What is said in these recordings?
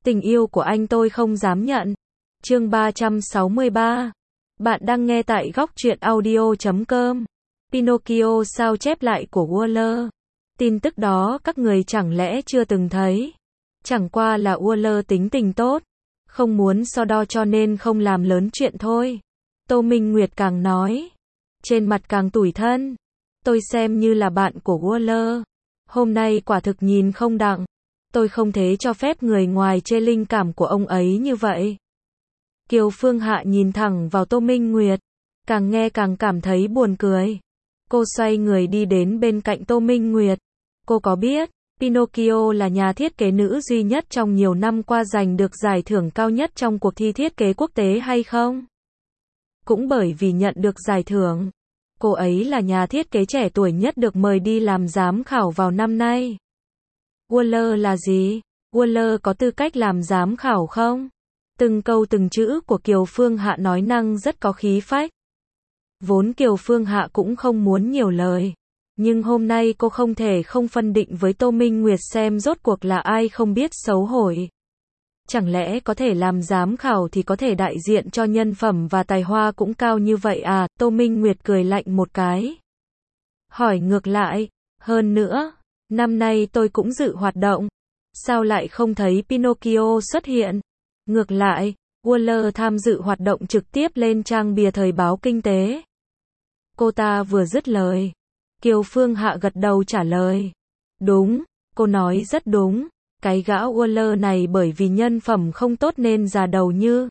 Tình yêu của anh tôi không dám nhận. Chương 363. Bạn đang nghe tại góc truyện audio.com. Pinocchio sao chép lại của Waller. Tin tức đó các người chẳng lẽ chưa từng thấy? Chẳng qua là Waller tính tình tốt, không muốn so đo cho nên không làm lớn chuyện thôi. Tô Minh Nguyệt càng nói, trên mặt càng tủi thân. Tôi xem như là bạn của Waller. Hôm nay quả thực nhìn không đặng. Tôi không thể cho phép người ngoài chê linh cảm của ông ấy như vậy. Kiều Phương Hạ nhìn thẳng vào Tô Minh Nguyệt, càng nghe càng cảm thấy buồn cười. Cô xoay người đi đến bên cạnh Tô Minh Nguyệt. Cô có biết, Pinocchio là nhà thiết kế nữ duy nhất trong nhiều năm qua giành được giải thưởng cao nhất trong cuộc thi thiết kế quốc tế hay không? Cũng bởi vì nhận được giải thưởng, cô ấy là nhà thiết kế trẻ tuổi nhất được mời đi làm giám khảo vào năm nay. Waller là gì? Waller có tư cách làm giám khảo không? Từng câu từng chữ của Kiều Phương Hạ nói năng rất có khí phách. Vốn Kiều Phương Hạ cũng không muốn nhiều lời, nhưng hôm nay cô không thể không phân định với Tô Minh Nguyệt xem rốt cuộc là ai không biết xấu hổ. Chẳng lẽ có thể làm giám khảo thì có thể đại diện cho nhân phẩm và tài hoa cũng cao như vậy à? Tô Minh Nguyệt cười lạnh một cái. Hỏi ngược lại, hơn nữa, năm nay tôi cũng dự hoạt động. Sao lại không thấy Pinocchio xuất hiện? Ngược lại, Waller tham dự hoạt động trực tiếp lên trang bìa thời báo kinh tế. Cô ta vừa dứt lời, Kiều Phương Hạ gật đầu trả lời. Đúng, cô nói rất đúng. Cái gã Waller này bởi vì nhân phẩm không tốt nên già đầu như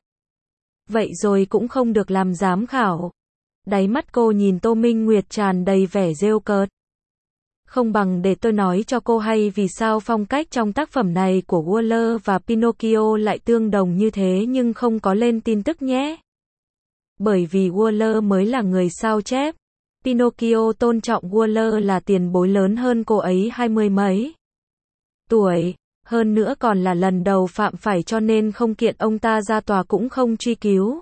vậy rồi cũng không được làm giám khảo. Đáy mắt cô nhìn Tô Minh Nguyệt tràn đầy vẻ giễu cợt. Không bằng để tôi nói cho cô hay vì sao phong cách trong tác phẩm này của Waller và Pinocchio lại tương đồng như thế nhưng không có lên tin tức nhé. Bởi vì Waller mới là người sao chép. Pinocchio tôn trọng Waller là tiền bối lớn hơn cô ấy 20 mấy tuổi. Hơn nữa còn là lần đầu phạm phải cho nên không kiện ông ta ra tòa cũng không truy cứu.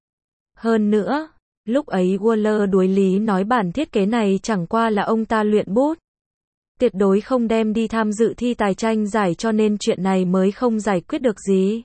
Hơn nữa, lúc ấy Waller đuối lý nói bản thiết kế này chẳng qua là ông ta luyện bút. Tuyệt đối không đem đi tham dự thi tài tranh giải cho nên chuyện này mới không giải quyết được gì.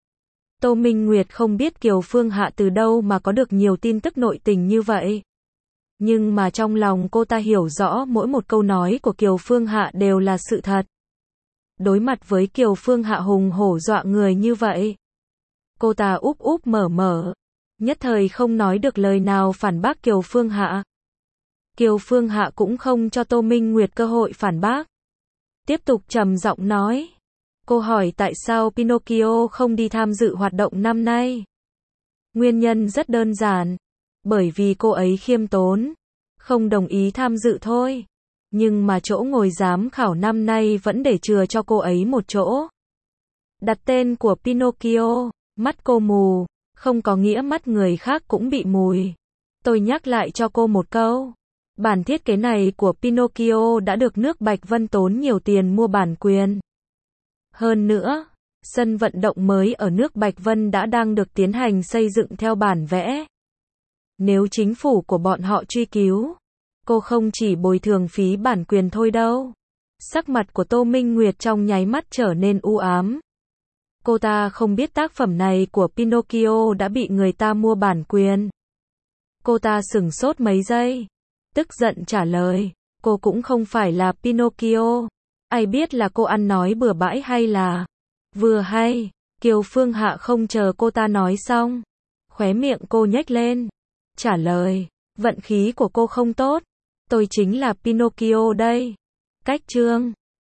Tô Minh Nguyệt không biết Kiều Phương Hạ từ đâu mà có được nhiều tin tức nội tình như vậy. Nhưng mà trong lòng cô ta hiểu rõ mỗi một câu nói của Kiều Phương Hạ đều là sự thật. Đối mặt với Kiều Phương Hạ hùng hổ dọa người như vậy, cô ta úp úp mở mở, nhất thời không nói được lời nào phản bác Kiều Phương Hạ. Kiều Phương Hạ cũng không cho Tô Minh Nguyệt cơ hội phản bác. Tiếp tục trầm giọng nói. Cô hỏi tại sao Pinocchio không đi tham dự hoạt động năm nay. Nguyên nhân rất đơn giản. Bởi vì cô ấy khiêm tốn, không đồng ý tham dự thôi. Nhưng mà chỗ ngồi giám khảo năm nay vẫn để chừa cho cô ấy một chỗ. Đặt tên của Pinocchio, mắt cô mù, không có nghĩa mắt người khác cũng bị mùi. Tôi nhắc lại cho cô một câu. Bản thiết kế này của Pinocchio đã được nước Bạch Vân tốn nhiều tiền mua bản quyền. Hơn nữa, sân vận động mới ở nước Bạch Vân đã đang được tiến hành xây dựng theo bản vẽ. Nếu chính phủ của bọn họ truy cứu, cô không chỉ bồi thường phí bản quyền thôi đâu. Sắc mặt của Tô Minh Nguyệt trong nháy mắt trở nên u ám. Cô ta không biết tác phẩm này của Pinocchio đã bị người ta mua bản quyền. Cô ta sửng sốt mấy giây, tức giận trả lời, cô cũng không phải là Pinocchio. Ai biết là cô ăn nói bừa bãi hay là vừa hay. Kiều Phương Hạ không chờ cô ta nói xong, khóe miệng cô nhếch lên, trả lời, vận khí của cô không tốt. Tôi chính là Pinocchio đây. Cách chương